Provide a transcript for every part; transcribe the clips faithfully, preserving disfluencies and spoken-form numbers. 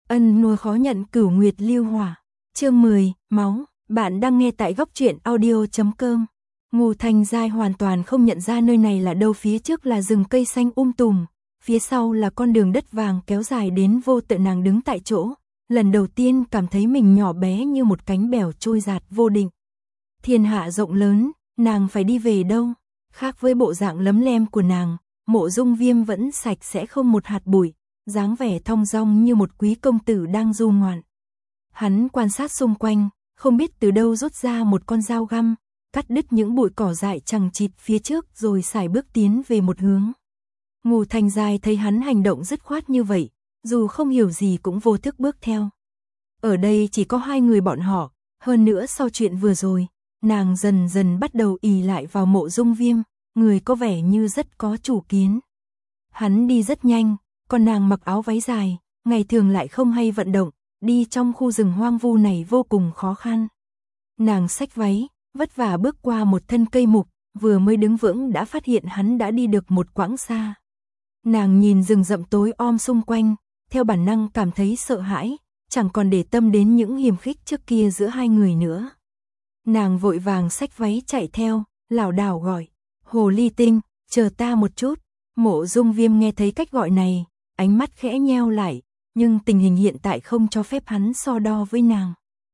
Ân nuôi khó nhận cửu nguyệt lưu hỏa. Chương mười, máu, bạn đang nghe tại góc truyện audio chấm com. Ngô Thanh Giai hoàn toàn không nhận ra nơi này là đâu, phía trước là rừng cây xanh um tùm, phía sau là con đường đất vàng kéo dài đến vô tận. Nàng đứng tại chỗ, lần đầu tiên cảm thấy mình nhỏ bé như một cánh bèo trôi dạt vô định. Thiên hạ rộng lớn, nàng phải đi về đâu? Khác với bộ dạng lấm lem của nàng, Mộ Dung Viêm vẫn sạch sẽ không một hạt bụi, dáng vẻ thong dong như một quý công tử đang du ngoạn. Hắn quan sát xung quanh, không biết từ đâu rút ra một con dao găm, cắt đứt những bụi cỏ dại chằng chịt phía trước rồi sải bước tiến về một hướng. Ngô Thanh Giai thấy hắn hành động dứt khoát như vậy, dù không hiểu gì cũng vô thức bước theo. Ở đây chỉ có hai người bọn họ, hơn nữa sau chuyện vừa rồi, nàng dần dần bắt đầu ỷ lại vào Mộ Dung Viêm, người có vẻ như rất có chủ kiến. Hắn đi rất nhanh, còn nàng mặc áo váy dài, ngày thường lại không hay vận động, đi trong khu rừng hoang vu này vô cùng khó khăn. Nàng xách váy, vất vả bước qua một thân cây mục, vừa mới đứng vững đã phát hiện hắn đã đi được một quãng xa. Nàng nhìn rừng rậm tối om xung quanh, theo bản năng cảm thấy sợ hãi, chẳng còn để tâm đến những hiềm khích trước kia giữa hai người nữa. Nàng vội vàng xách váy chạy theo, lảo đảo gọi, "Hồ ly tinh, chờ ta một chút." Mộ Dung Viêm nghe thấy cách gọi này, ánh mắt khẽ nheo lại, nhưng tình hình hiện tại không cho phép hắn so đo với nàng.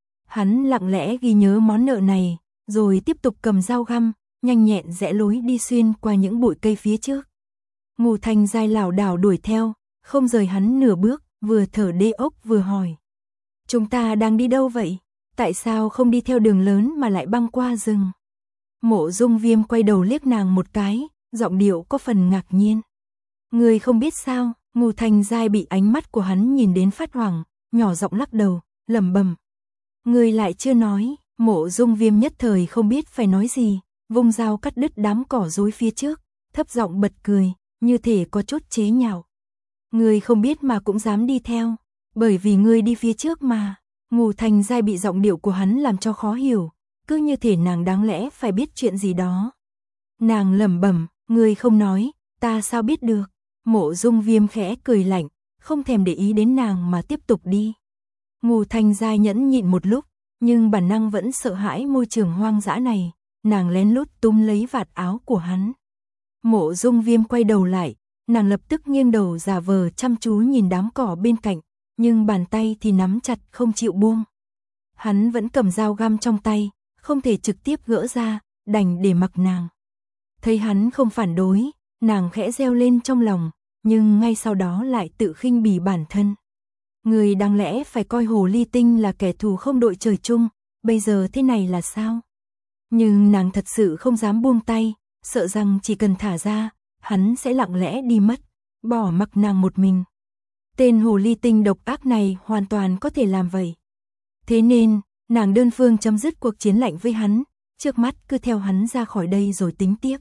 Hắn lặng lẽ ghi nhớ món nợ này, rồi tiếp tục cầm dao găm, nhanh nhẹn rẽ lối đi xuyên qua những bụi cây phía trước. Ngô Thanh Giai lảo đảo đuổi theo, không rời hắn nửa bước, vừa thở đê ốc vừa hỏi: "Chúng ta đang đi đâu vậy? Tại sao không đi theo đường lớn mà lại băng qua rừng?" Mộ Dung Viêm quay đầu liếc nàng một cái, giọng điệu có phần ngạc nhiên. "Ngươi không biết sao?" Ngô Thanh Giai bị ánh mắt của hắn nhìn đến phát hoảng, nhỏ giọng lắc đầu, lẩm bẩm: "Ngươi lại chưa nói." Mộ Dung Viêm nhất thời không biết phải nói gì, vung dao cắt đứt đám cỏ rối phía trước, thấp giọng bật cười, như thể có chút chế nhạo. "Ngươi không biết mà cũng dám đi theo, bởi vì ngươi đi phía trước mà." Ngô Thanh Giai bị giọng điệu của hắn làm cho khó hiểu, cứ như thể nàng đáng lẽ phải biết chuyện gì đó. Nàng lẩm bẩm, "Ngươi không nói, ta sao biết được?" Mộ Dung Viêm khẽ cười lạnh, không thèm để ý đến nàng mà tiếp tục đi. Ngô Thanh Giai nhẫn nhịn một lúc, nhưng bản năng vẫn sợ hãi môi trường hoang dã này, nàng lén lút túm lấy vạt áo của hắn. Mộ Dung Viêm quay đầu lại, nàng lập tức nghiêng đầu giả vờ chăm chú nhìn đám cỏ bên cạnh, nhưng bàn tay thì nắm chặt không chịu buông. Hắn vẫn cầm dao găm trong tay, không thể trực tiếp gỡ ra, đành để mặc nàng. Thấy hắn không phản đối, nàng khẽ reo lên trong lòng, nhưng ngay sau đó lại tự khinh bỉ bản thân. Người đáng lẽ phải coi hồ ly tinh là kẻ thù không đội trời chung, bây giờ thế này là sao? Nhưng nàng thật sự không dám buông tay, sợ rằng chỉ cần thả ra, hắn sẽ lặng lẽ đi mất, bỏ mặc nàng một mình. Tên hồ ly tinh độc ác này hoàn toàn có thể làm vậy. Thế nên, nàng đơn phương chấm dứt cuộc chiến lạnh với hắn, trước mắt cứ theo hắn ra khỏi đây rồi tính tiếp.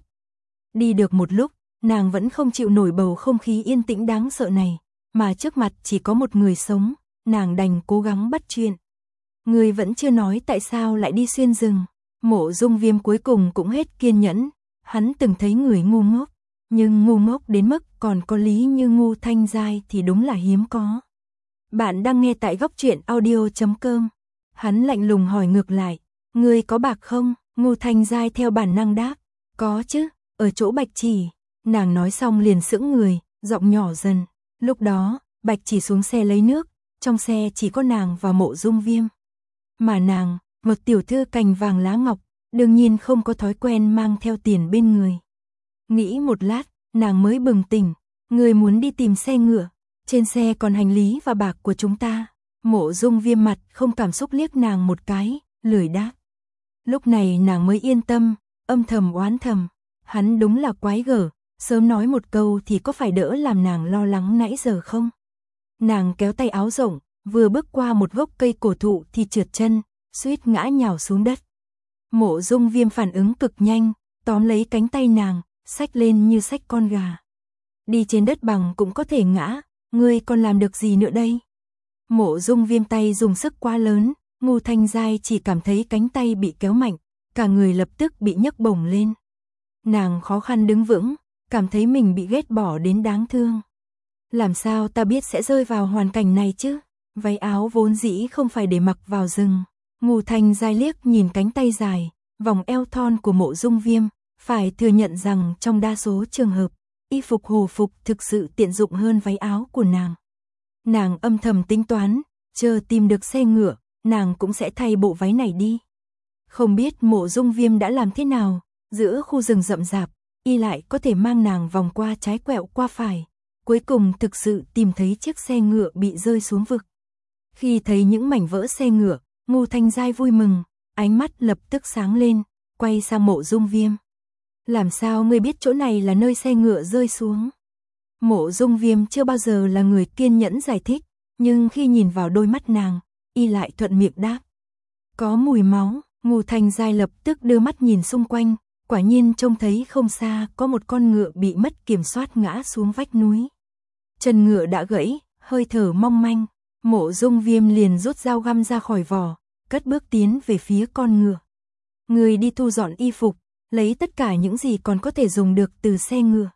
Đi được một lúc, nàng vẫn không chịu nổi bầu không khí yên tĩnh đáng sợ này, mà trước mặt chỉ có một người sống, nàng đành cố gắng bắt chuyện. "Ngươi vẫn chưa nói tại sao lại đi xuyên rừng." Mộ Dung Viêm cuối cùng cũng hết kiên nhẫn, hắn từng thấy người ngu ngốc, nhưng ngu ngốc đến mức còn có lý như Ngô Thanh Giai thì đúng là hiếm có. Bạn đang nghe tại góc truyện audio chấm com. Hắn lạnh lùng hỏi ngược lại, "Ngươi có bạc không?" Ngô Thanh Giai theo bản năng đáp, "Có chứ, ở chỗ Bạch Chỉ." Nàng nói xong liền sững người, giọng nhỏ dần. Lúc đó, Bạch Chỉ xuống xe lấy nước, trong xe chỉ có nàng và Mộ Dung Viêm. Mà nàng, một tiểu thư cành vàng lá ngọc, đương nhiên không có thói quen mang theo tiền bên người. Nghĩ một lát, nàng mới bừng tỉnh, "Ngươi muốn đi tìm xe ngựa, trên xe còn hành lý và bạc của chúng ta." Mộ Dung Viêm mặt không cảm xúc liếc nàng một cái, lười đáp. Lúc này nàng mới yên tâm, âm thầm oán thầm, hắn đúng là quái gở, sớm nói một câu thì có phải đỡ làm nàng lo lắng nãy giờ không? Nàng kéo tay áo rộng, vừa bước qua một gốc cây cổ thụ thì trượt chân, suýt ngã nhào xuống đất. Mộ Dung Viêm phản ứng cực nhanh, tóm lấy cánh tay nàng, xách lên như xách con gà. "Đi trên đất bằng cũng có thể ngã, ngươi còn làm được gì nữa đây?" Mộ Dung Viêm tay dùng sức quá lớn, Ngô Thanh Giai chỉ cảm thấy cánh tay bị kéo mạnh, cả người lập tức bị nhấc bổng lên. Nàng khó khăn đứng vững, cảm thấy mình bị ghét bỏ đến đáng thương. "Làm sao ta biết sẽ rơi vào hoàn cảnh này chứ?" Váy áo vốn dĩ không phải để mặc vào rừng. Ngô Thanh Giai liếc nhìn cánh tay dài, vòng eo thon của Mộ Dung Viêm, phải thừa nhận rằng trong đa số trường hợp, y phục hồ phục thực sự tiện dụng hơn váy áo của nàng. Nàng âm thầm tính toán, chờ tìm được xe ngựa, nàng cũng sẽ thay bộ váy này đi. Không biết Mộ Dung Viêm đã làm thế nào, giữa khu rừng rậm rạp, y lại có thể mang nàng vòng qua trái quẹo qua phải, cuối cùng thực sự tìm thấy chiếc xe ngựa bị rơi xuống vực. Khi thấy những mảnh vỡ xe ngựa, Ngô Thanh Giai vui mừng, ánh mắt lập tức sáng lên, quay sang Mộ Dung Viêm. Làm sao ngươi biết chỗ này là nơi xe ngựa rơi xuống? Mộ Dung Viêm chưa bao giờ là người kiên nhẫn giải thích, nhưng khi nhìn vào đôi mắt nàng, y lại thuận miệng đáp. Có mùi máu. Ngô Thanh Giai lập tức đưa mắt nhìn xung quanh, quả nhiên trông thấy không xa có một con ngựa bị mất kiểm soát ngã xuống vách núi. Chân ngựa đã gãy, hơi thở mong manh, Mộ Dung Viêm liền rút dao găm ra khỏi vỏ, cất bước tiến về phía con ngựa. Người đi thu dọn y phục, lấy tất cả những gì còn có thể dùng được từ xe ngựa.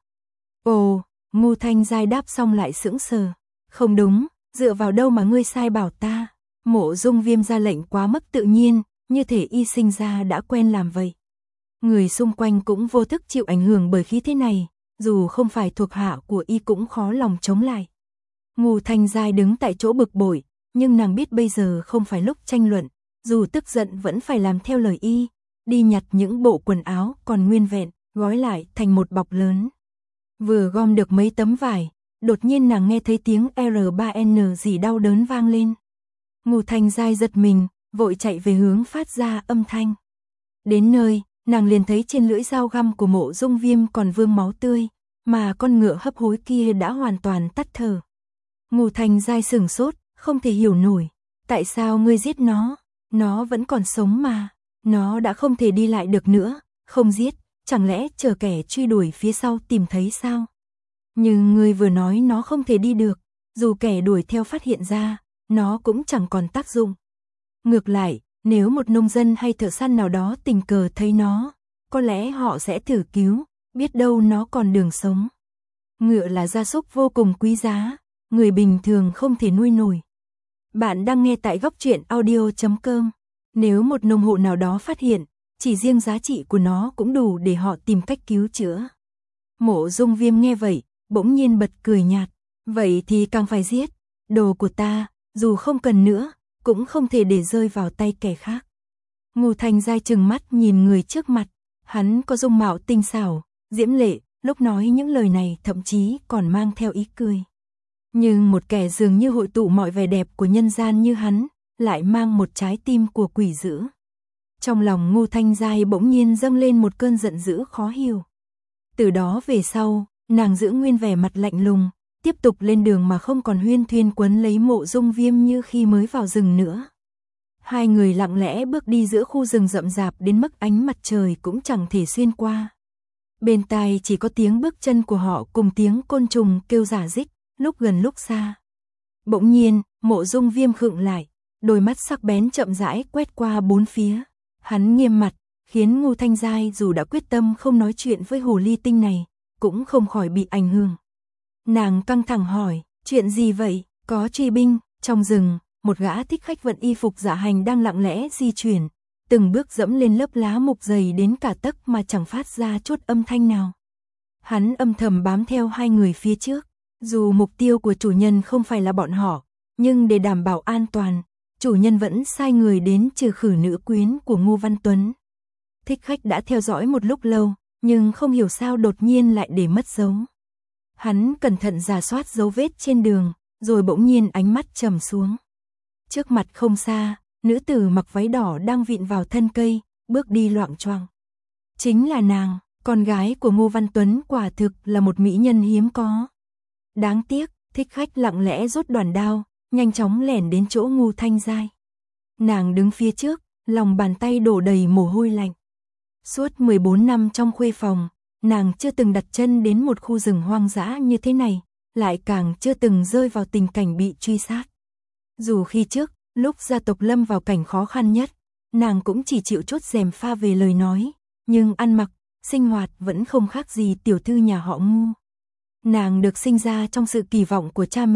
Ồ, Ngô Thanh Giai đáp xong lại sững sờ. Không đúng, dựa vào đâu mà ngươi sai bảo ta? Mộ Dung Viêm ra lệnh quá mức tự nhiên, như thể y sinh ra đã quen làm vậy. Người xung quanh cũng vô thức chịu ảnh hưởng bởi khí thế này, dù không phải thuộc hạ của y cũng khó lòng chống lại. Ngô Thanh Giai đứng tại chỗ bực bội, nhưng nàng biết bây giờ không phải lúc tranh luận, dù tức giận vẫn phải làm theo lời y, đi nhặt những bộ quần áo còn nguyên vẹn, gói lại thành một bọc lớn. Vừa gom được mấy tấm vải, đột nhiên nàng nghe thấy tiếng R ba N gì đau đớn vang lên. Ngô Thanh Giai giật mình, vội chạy về hướng phát ra âm thanh. Đến nơi, nàng liền thấy trên lưỡi dao găm của Mộ Dung Viêm còn vương máu tươi, mà con ngựa hấp hối kia đã hoàn toàn tắt thở. Ngô Thanh Giai sửng sốt, không thể hiểu nổi, tại sao ngươi giết nó, nó vẫn còn sống mà, nó đã không thể đi lại được nữa, không giết, chẳng lẽ chờ kẻ truy đuổi phía sau tìm thấy sao? Nhưng ngươi vừa nói nó không thể đi được, dù kẻ đuổi theo phát hiện ra, nó cũng chẳng còn tác dụng. Ngược lại, nếu một nông dân hay thợ săn nào đó tình cờ thấy nó, có lẽ họ sẽ thử cứu, biết đâu nó còn đường sống. Ngựa là gia súc vô cùng quý giá, người bình thường không thể nuôi nổi. Bạn đang nghe tại góc truyện audio chấm com. Nếu một nông hộ nào đó phát hiện, chỉ riêng giá trị của nó cũng đủ để họ tìm cách cứu chữa. Mộ Dung Viêm nghe vậy, bỗng nhiên bật cười nhạt. Vậy thì càng phải giết. Đồ của ta, dù không cần nữa, cũng không thể để rơi vào tay kẻ khác. Ngô Thanh Giai trừng mắt nhìn người trước mặt. Hắn có dung mạo tinh xảo, diễm lệ, lúc nói những lời này thậm chí còn mang theo ý cười. Nhưng một kẻ dường như hội tụ mọi vẻ đẹp của nhân gian như hắn, lại mang một trái tim của quỷ dữ. Trong lòng Ngô Thanh Giai bỗng nhiên dâng lên một cơn giận dữ khó hiểu. Từ đó về sau, nàng giữ nguyên vẻ mặt lạnh lùng, tiếp tục lên đường mà không còn huyên thuyên quấn lấy Mộ Dung Viêm như khi mới vào rừng nữa. Hai người lặng lẽ bước đi giữa khu rừng rậm rạp đến mức ánh mặt trời cũng chẳng thể xuyên qua. Bên tai chỉ có tiếng bước chân của họ cùng tiếng côn trùng kêu rả rích, lúc gần lúc xa. Bỗng nhiên, Mộ Dung Viêm khựng lại, đôi mắt sắc bén chậm rãi quét qua bốn phía. Hắn nghiêm mặt, khiến Ngô Thanh Giai dù đã quyết tâm không nói chuyện với hồ ly tinh này, cũng không khỏi bị ảnh hưởng. Nàng căng thẳng hỏi, chuyện gì vậy? Có truy binh. Trong rừng, một gã thích khách vận y phục dạ hành đang lặng lẽ di chuyển, từng bước dẫm lên lớp lá mục dày đến cả tấc mà chẳng phát ra chút âm thanh nào. Hắn âm thầm bám theo hai người phía trước, dù mục tiêu của chủ nhân không phải là bọn họ, nhưng để đảm bảo an toàn, chủ nhân vẫn sai người đến trừ khử nữ quyến của Ngô Văn Tuấn. Thích khách đã theo dõi một lúc lâu, nhưng không hiểu sao đột nhiên lại để mất dấu. Hắn cẩn thận rà soát dấu vết trên đường, rồi bỗng nhiên ánh mắt trầm xuống. Trước mặt không xa, nữ tử mặc váy đỏ đang vịn vào thân cây, bước đi loạng choạng. Chính là nàng, con gái của Ngô Văn Tuấn, quả thực là một mỹ nhân hiếm có. Đáng tiếc, thích khách lặng lẽ rút đoàn đao, nhanh chóng lẻn đến chỗ Ngô Thanh Giai. Nàng đứng phía trước, lòng bàn tay đổ đầy mồ hôi lạnh. Suốt mười bốn năm trong khuê phòng, nàng chưa từng đặt chân đến một khu rừng hoang dã như thế này, lại càng chưa từng rơi vào tình cảnh bị truy sát. Dù khi trước, lúc gia tộc lâm vào cảnh khó khăn nhất, nàng cũng chỉ chịu chốt rèm pha về lời nói, nhưng ăn mặc, sinh hoạt vẫn không khác gì tiểu thư nhà họ Ngô. Nàng được sinh ra trong sự kỳ vọng của cha mẹ,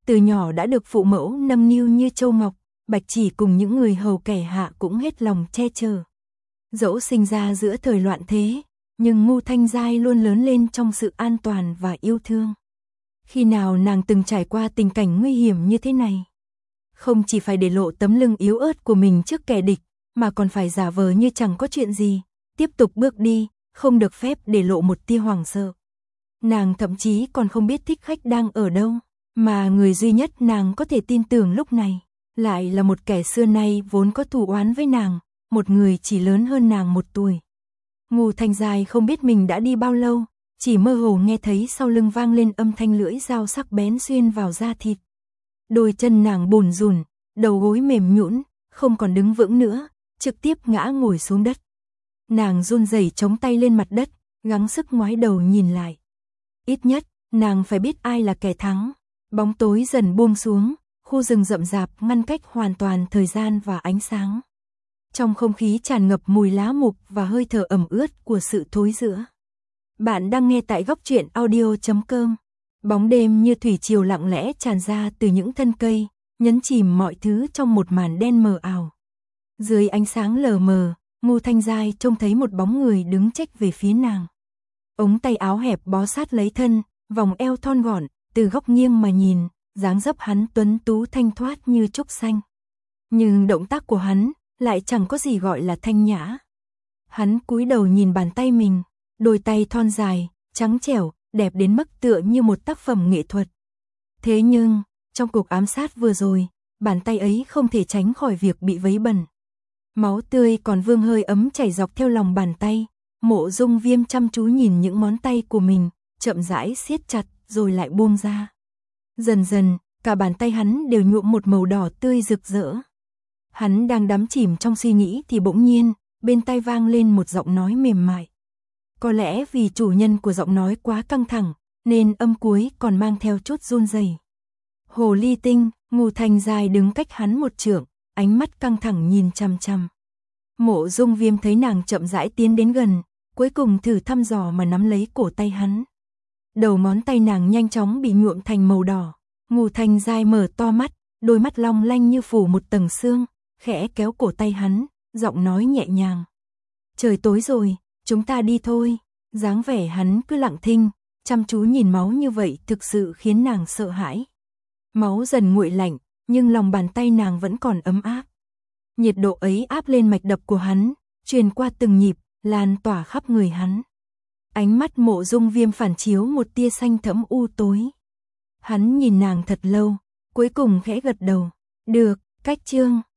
từ nhỏ đã được phụ mẫu nâng niu như châu ngọc, Bạch Chỉ cùng những người hầu kẻ hạ cũng hết lòng che chở. Dẫu sinh ra giữa thời loạn thế, nhưng Ngô Thanh Giai luôn lớn lên trong sự an toàn và yêu thương. Khi nào nàng từng trải qua tình cảnh nguy hiểm như thế này? Không chỉ phải để lộ tấm lưng yếu ớt của mình trước kẻ địch, mà còn phải giả vờ như chẳng có chuyện gì, tiếp tục bước đi, không được phép để lộ một tia hoảng sợ. Nàng thậm chí còn không biết thích khách đang ở đâu, mà người duy nhất nàng có thể tin tưởng lúc này, lại là một kẻ xưa nay vốn có thù oán với nàng, một người chỉ lớn hơn nàng một tuổi. Ngô Thanh Giai không biết mình đã đi bao lâu, chỉ mơ hồ nghe thấy sau lưng vang lên âm thanh lưỡi dao sắc bén xuyên vào da thịt. Đôi chân nàng bùn rùn, đầu gối mềm nhũn, không còn đứng vững nữa, trực tiếp ngã ngồi xuống đất. Nàng run rẩy chống tay lên mặt đất, gắng sức ngoái đầu nhìn lại. Ít nhất, nàng phải biết ai là kẻ thắng. Bóng tối dần buông xuống, khu rừng rậm rạp ngăn cách hoàn toàn thời gian và ánh sáng. Trong không khí tràn ngập mùi lá mục và hơi thở ẩm ướt của sự thối rữa. Bạn đang nghe tại góc truyện audio chấm com. Bóng đêm như thủy triều lặng lẽ tràn ra từ những thân cây, nhấn chìm mọi thứ trong một màn đen mờ ảo. Dưới ánh sáng lờ mờ, Ngô Thanh Giai trông thấy một bóng người đứng chếch về phía nàng. Ống tay áo hẹp bó sát lấy thân, vòng eo thon gọn, từ góc nghiêng mà nhìn, dáng dấp hắn tuấn tú thanh thoát như trúc xanh. Nhưng động tác của hắn lại chẳng có gì gọi là thanh nhã. Hắn cúi đầu nhìn bàn tay mình, đôi tay thon dài, trắng trẻo, đẹp đến mức tựa như một tác phẩm nghệ thuật. Thế nhưng, trong cuộc ám sát vừa rồi, bàn tay ấy không thể tránh khỏi việc bị vấy bẩn. Máu tươi còn vương hơi ấm chảy dọc theo lòng bàn tay. Mộ Dung Viêm chăm chú nhìn những ngón tay của mình, chậm rãi siết chặt rồi lại buông ra. Dần dần, cả bàn tay hắn đều nhuộm một màu đỏ tươi rực rỡ. Hắn đang đắm chìm trong suy nghĩ thì bỗng nhiên, bên tai vang lên một giọng nói mềm mại. Có lẽ vì chủ nhân của giọng nói quá căng thẳng, nên âm cuối còn mang theo chút run rẩy. Hồ ly tinh, Ngô Thanh Giai đứng cách hắn một trượng, ánh mắt căng thẳng nhìn chằm chằm. Mộ Dung Viêm thấy nàng chậm rãi tiến đến gần, cuối cùng thử thăm dò mà nắm lấy cổ tay hắn. Đầu ngón tay nàng nhanh chóng bị nhuộm thành màu đỏ. Ngô Thanh Giai mở to mắt, đôi mắt long lanh như phủ một tầng sương, khẽ kéo cổ tay hắn, giọng nói nhẹ nhàng. Trời tối rồi, chúng ta đi thôi. Dáng vẻ hắn cứ lặng thinh, chăm chú nhìn máu như vậy thực sự khiến nàng sợ hãi. Máu dần nguội lạnh, nhưng lòng bàn tay nàng vẫn còn ấm áp. Nhiệt độ ấy áp lên mạch đập của hắn, truyền qua từng nhịp, lan tỏa khắp người hắn. Ánh mắt Mộ Dung Viêm phản chiếu một tia xanh thẫm u tối. Hắn nhìn nàng thật lâu, cuối cùng khẽ gật đầu. Được, cách chương.